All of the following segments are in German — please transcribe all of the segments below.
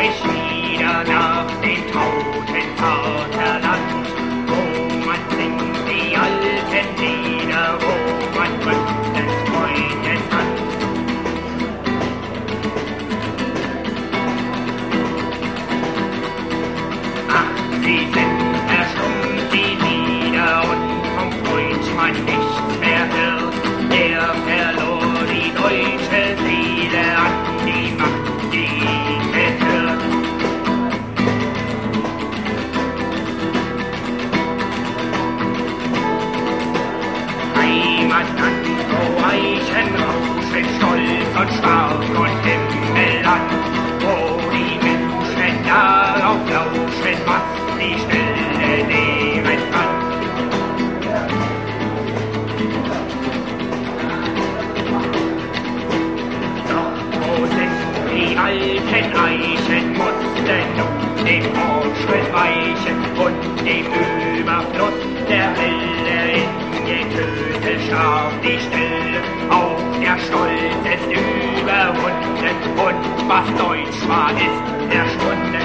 mich wieder nach dem trauten Vaterland, wo man singt die alten Lieder, wo man drückt des Freundes Hand. Ach, sie sind verstummt, die Lieder, und vom Freund man nichts mehr hört. Er verlor die deutsche Seele an die Macht, die ihm gehört. Heimatland, wo Eichen rauschen, stolz und stark und Himmelland, wo die Menschen darauf lauschen, was die Stille nehmen kann. Die alten Eichen mussten nun dem Fortschritt weichen und dem Überfluss der Wille in Getöse scharf die Stille. Auch der Stolz ist überwunden und was deutsch war, ist verschwunden.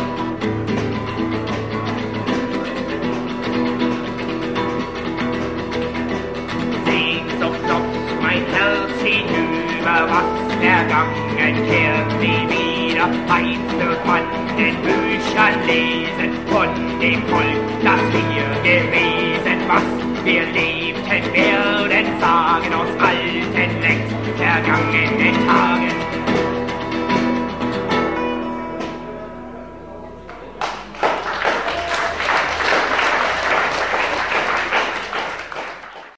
Sehnsucht doch mein Herz hinüber, was vergangen kehrt nie wieder. Einst wird man in Büchern lesen von dem Volk, das wir gewesen. Was wir lebten, werden sagen aus alten, längst vergangenen Tagen.